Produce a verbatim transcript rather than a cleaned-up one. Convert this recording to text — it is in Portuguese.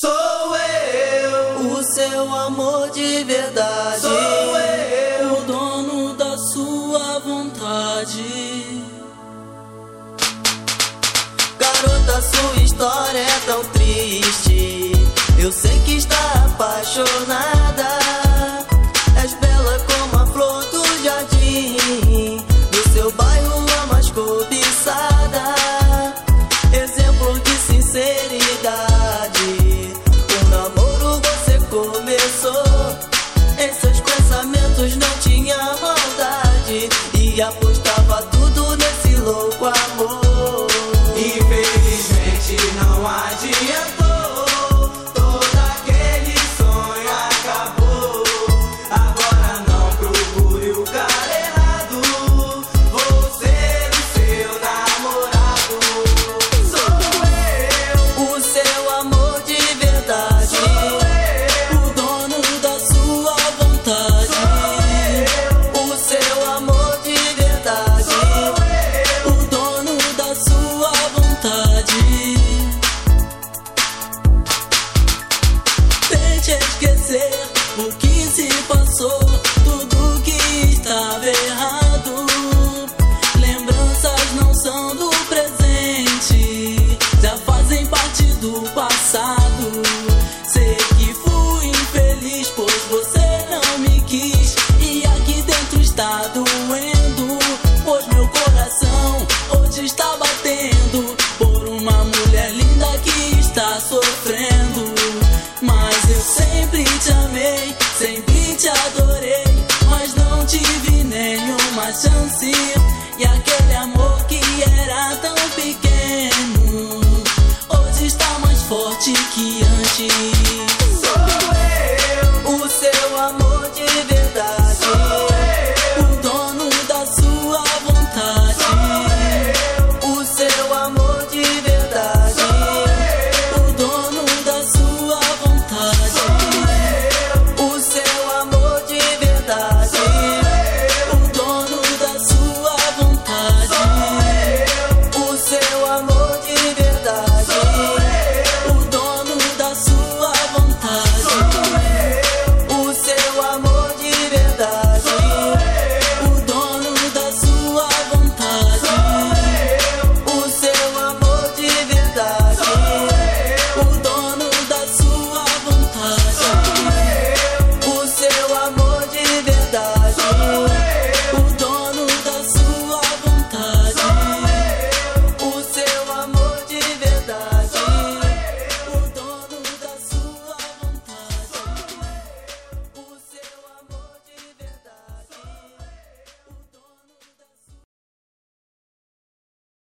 Sou eu, o seu amor de verdade. Sou eu, o dono da sua vontade. Garota, sua história é tão triste. Eu sei que está apaixonada. És bela como a flor do jardim, do seu bairro a mais cobiçada. Exemplo de sinceridade. O namoro você começou, em seus pensamentos não tinha maldade, e apostava tudo nesse louco amor. Infelizmente não adiantou, todo aquele sonho acabou. Agora não procure o cara errado, vou ser o seu namorado. Sou eu, o seu amor de verdade. Sou eu, o dono da sua vontade. Sou eu, o seu amor de verdade. Sou eu, o dono da sua vontade. Tente esquecer o que se passou, tudo que estava errado. Lembranças não são do presente, já fazem parte do passado. Sei que fui infeliz, pois você não me quis, e aqui dentro está doendo, pois meu coração hoje está batendo por uma mulher linda que está sofrendo. Mas eu sempre te amei, sempre te adorei, mas não tive nenhuma chance. E aquele amor que era tão pequeno hoje está mais forte que antes. sou